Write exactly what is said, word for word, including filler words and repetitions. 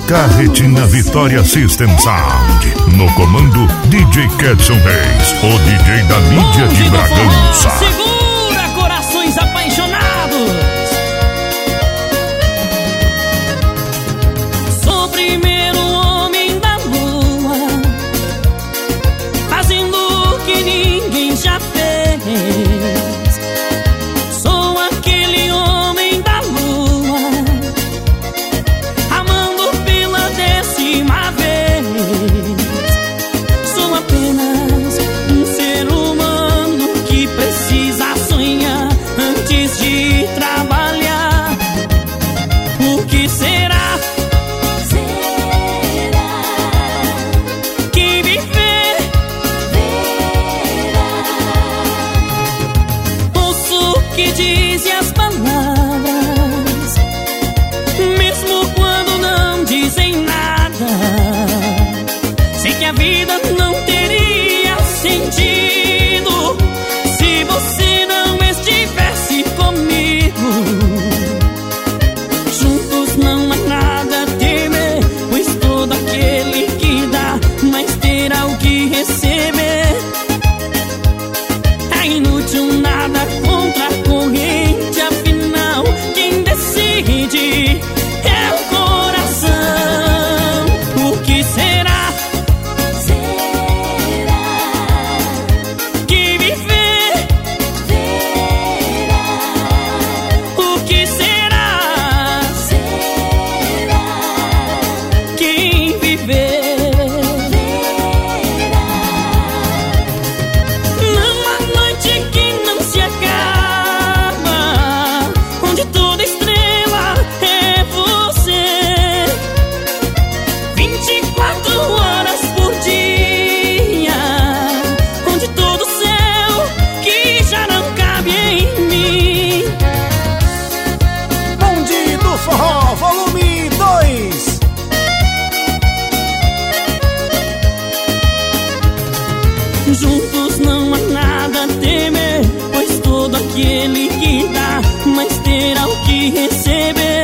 Carretinha Vitória System Sound. No comando, D J Kedson Reis, o D J da mídia de Bragança. Segura, corações apaixonados. Sou o primeiro homem da lua, fazendo o que ninguém já fez. Sou aquele homem da lua, amando pela décima vez. Sou apenas um ser humano que precisa sonhar antes de trabalhar. O que será? Será Que viver verá. ouço o que dizem as palavras, mesmo quando não dizem nada. Sei que a vida não teria sentido se você não estivesse comigo. Juntos não há nada a temer, pois todo aquele que dá mais terá o que receber. É inútil nada contra a corrente, afinal quem decide é o coração. O que será? Será Que viver? verá. O que será? Será Quem viver? verá. Não há noite que não se acaba, onde toda estrela é você. Vinte e quatro horas por dia, onde todo céu que já não cabe em mim. Bonde do Forró, volume dois. Juntos não há nada a temer, pois todo aquele que dá mais terá o que receber.